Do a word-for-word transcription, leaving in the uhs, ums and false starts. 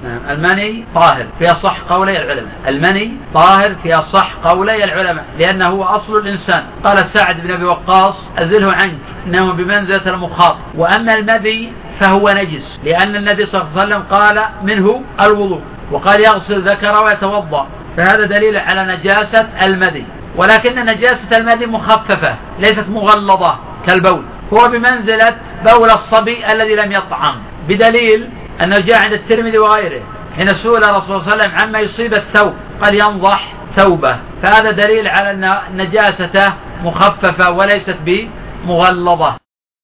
المني طاهر في أصح قولي العلماء، المني طاهر في أصح قولي العلماء، لأنه هو أصل الإنسان. قال سعد بن أبي وقاص أزله عنك إنه بمنزلة المخاط. وأما المذي فهو نجس، لأن النبي صلى الله عليه وسلم قال منه الوضوء، وقال يغسل ذكره ويتوضأ، فهذا دليل على نجاسة المذي. ولكن نجاسة المذي مخففة ليست مغلظة كالبول، هو بمنزلة بول الصبي الذي لم يطعم، بدليل أنه جاء عند الترمذي وغيره حين سئل الرسول صلى الله عليه وسلم عما يصيب الثوب قال ينضح ثوبه، فهذا دليل على أن نجاسته مخففة وليست بمغلظة.